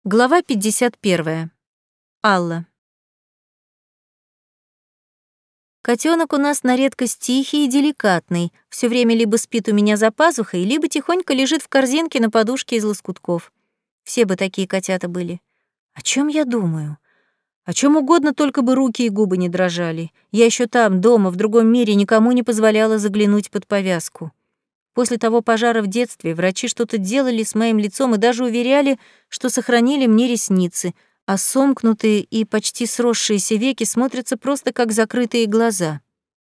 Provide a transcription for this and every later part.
Глава 51. Алла. Котенок у нас на редкость тихий и деликатный, все время либо спит у меня за пазухой, либо тихонько лежит в корзинке на подушке из лоскутков. Все бы такие котята были. О чем я думаю? О чем угодно, только бы руки и губы не дрожали. Я еще там, дома, в другом мире, никому не позволяла заглянуть под повязку. После того пожара в детстве врачи что-то делали с моим лицом и даже уверяли, что сохранили мне ресницы, а сомкнутые и почти сросшиеся веки смотрятся просто как закрытые глаза.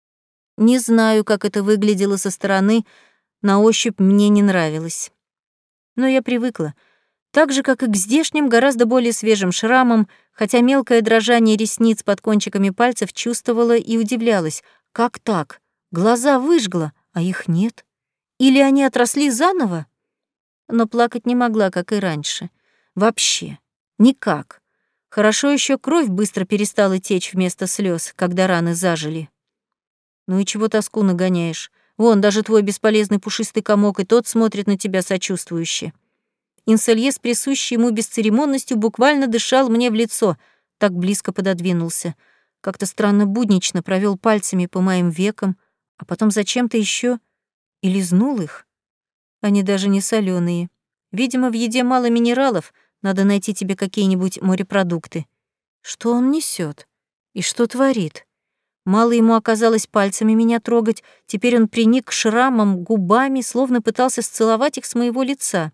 Не знаю, как это выглядело со стороны, на ощупь мне не нравилось. Но я привыкла. Так же, как и к здешним, гораздо более свежим шрамам, хотя мелкое дрожание ресниц под кончиками пальцев чувствовала и удивлялась. Как так? Глаза выжгло, а их нет. Или они отросли заново? Но плакать не могла, как и раньше. Вообще. Никак. Хорошо еще кровь быстро перестала течь вместо слез, когда раны зажили. Ну и чего тоску нагоняешь? Вон, даже твой бесполезный пушистый комок и тот смотрит на тебя сочувствующе. Инселье с присущей ему бесцеремонностью буквально дышал мне в лицо, так близко пододвинулся. Как-то странно буднично провел пальцами по моим векам, а потом зачем-то еще и лизнул их. Они даже не соленые. Видимо, в еде мало минералов, надо найти тебе какие-нибудь морепродукты. Что он несет? И что творит? Мало ему оказалось пальцами меня трогать, теперь он приник к шрамам губами, словно пытался сцеловать их с моего лица.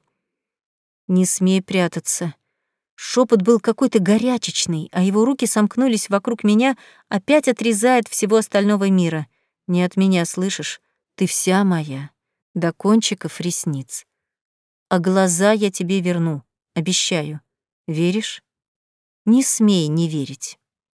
Не смей прятаться. Шепот был какой-то горячечный, а его руки сомкнулись вокруг меня, опять отрезая от всего остального мира. Не от меня, слышишь? Ты вся моя, до кончиков ресниц. А глаза я тебе верну, обещаю. Веришь? Не смей не верить.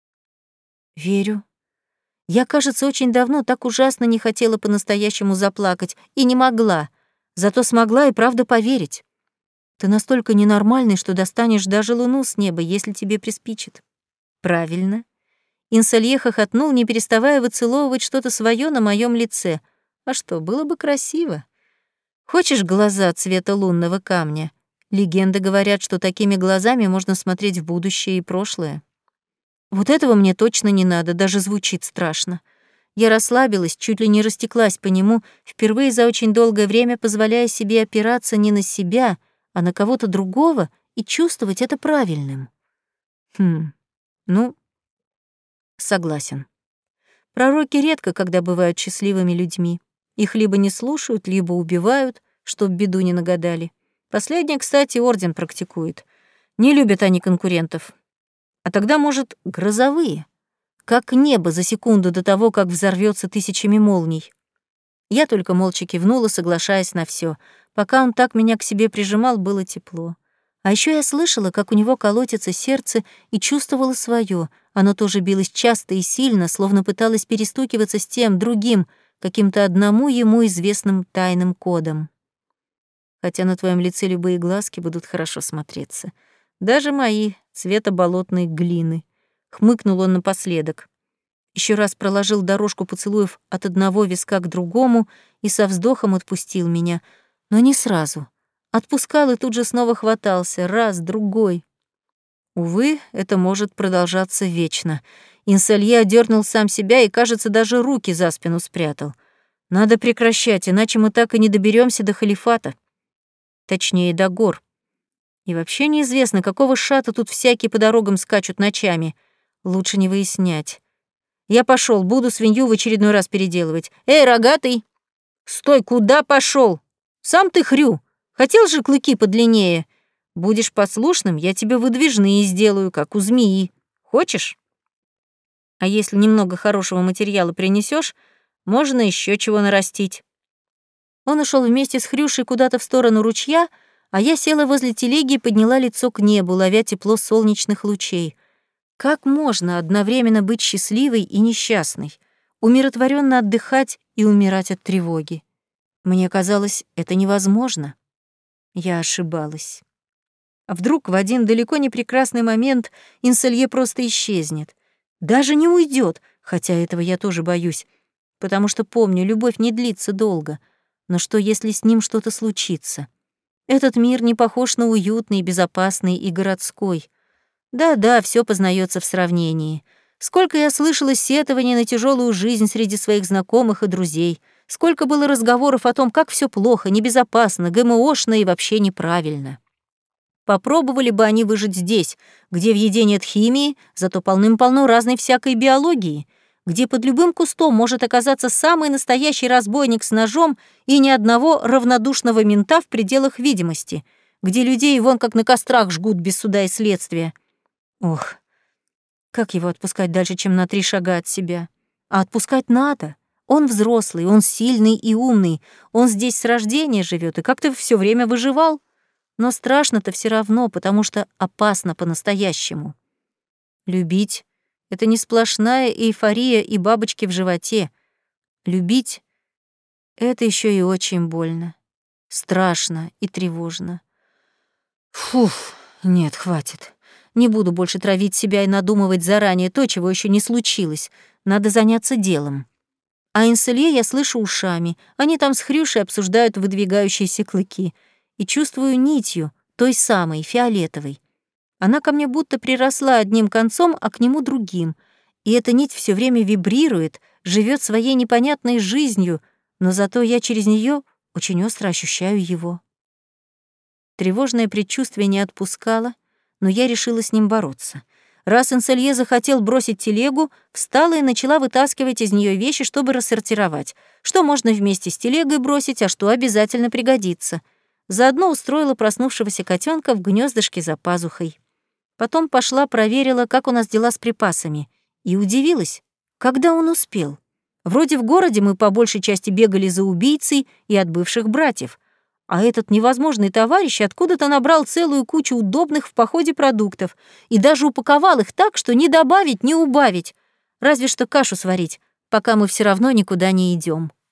Верю. Я, кажется, очень давно так ужасно не хотела по-настоящему заплакать и не могла, зато смогла и правда поверить. Ты настолько ненормальный, что достанешь даже луну с неба, если тебе приспичит. Правильно. Инселье хохотнул, не переставая выцеловывать что-то свое на моем лице. А что, было бы красиво. Хочешь глаза цвета лунного камня? Легенды говорят, что такими глазами можно смотреть в будущее и прошлое. Вот этого мне точно не надо, даже звучит страшно. Я расслабилась, чуть ли не растеклась по нему, впервые за очень долгое время позволяя себе опираться не на себя, а на кого-то другого и чувствовать это правильным. Ну, согласен. Пророки редко когда бывают счастливыми людьми. Их либо не слушают, либо убивают, чтоб беду не нагадали. Последнее, кстати, орден практикует. Не любят они конкурентов. А тогда, может, грозовые, как небо за секунду до того, как взорвётся тысячами молний. Я только молча кивнула, соглашаясь на всё. Пока он так меня к себе прижимал, было тепло. А ещё я слышала, как у него колотится сердце, и чувствовала своё. Оно тоже билось часто и сильно, словно пыталось перестукиваться с тем, другим, каким-то одному ему известным тайным кодом. Хотя на твоем лице любые глазки будут хорошо смотреться. Даже мои, цвета болотной глины. Хмыкнул он напоследок. Еще раз проложил дорожку поцелуев от одного виска к другому и со вздохом отпустил меня. Но не сразу. Отпускал и тут же снова хватался. Раз, другой. Увы, это может продолжаться вечно. Инселье одернул сам себя и, кажется, даже руки за спину спрятал. Надо прекращать, иначе мы так и не доберемся до халифата. Точнее, до гор. И вообще неизвестно, какого шата тут всякие по дорогам скачут ночами. Лучше не выяснять. Я пошел, буду свинью в очередной раз переделывать. Эй, рогатый! Стой, куда пошел? Сам ты хрю. Хотел же клыки подлиннее. Будешь послушным, я тебе выдвижные сделаю, как у змеи. Хочешь? А если немного хорошего материала принесешь, можно еще чего нарастить. Он ушел вместе с Хрюшей куда-то в сторону ручья, а я села возле телеги и подняла лицо к небу, ловя тепло солнечных лучей. Как можно одновременно быть счастливой и несчастной, умиротворенно отдыхать и умирать от тревоги? Мне казалось, это невозможно. Я ошибалась. А вдруг в один далеко не прекрасный момент Инселье просто исчезнет? Даже не уйдет, хотя этого я тоже боюсь, потому что помню, любовь не длится долго. Но что, если с ним что-то случится? Этот мир не похож на уютный, безопасный и городской. Да-да, все познается в сравнении. Сколько я слышала сетований на тяжелую жизнь среди своих знакомых и друзей, сколько было разговоров о том, как все плохо, небезопасно, ГМОшно и вообще неправильно. Попробовали бы они выжить здесь, где в еде нет химии, зато полным-полно разной всякой биологии, где под любым кустом может оказаться самый настоящий разбойник с ножом и ни одного равнодушного мента в пределах видимости, где людей вон как на кострах жгут без суда и следствия. Ох, как его отпускать дальше, чем на 3 шага от себя? А отпускать надо. Он взрослый, он сильный и умный, он здесь с рождения живет и как-то все время выживал. Но страшно-то все равно, потому что опасно по-настоящему. Любить — это не сплошная эйфория и бабочки в животе. Любить — это еще и очень больно, страшно и тревожно. Фух, нет, хватит. Не буду больше травить себя и надумывать заранее то, чего еще не случилось. Надо заняться делом. А Инселье я слышу ушами. Они там с Хрюшей обсуждают выдвигающиеся клыки. И чувствую нитью, той самой, фиолетовой. Она ко мне будто приросла одним концом, а к нему другим. И эта нить все время вибрирует, живет своей непонятной жизнью, но зато я через нее очень остро ощущаю его. Тревожное предчувствие не отпускало, но я решила с ним бороться. Раз Инселье захотел бросить телегу, встала и начала вытаскивать из нее вещи, чтобы рассортировать, что можно вместе с телегой бросить, а что обязательно пригодится. Заодно устроила проснувшегося котенка в гнездышке за пазухой. Потом пошла, проверила, как у нас дела с припасами. И удивилась, когда он успел. Вроде в городе мы по большей части бегали за убийцей и от бывших братьев. А этот невозможный товарищ откуда-то набрал целую кучу удобных в походе продуктов и даже упаковал их так, что ни добавить, ни убавить. Разве что кашу сварить, пока мы все равно никуда не идем.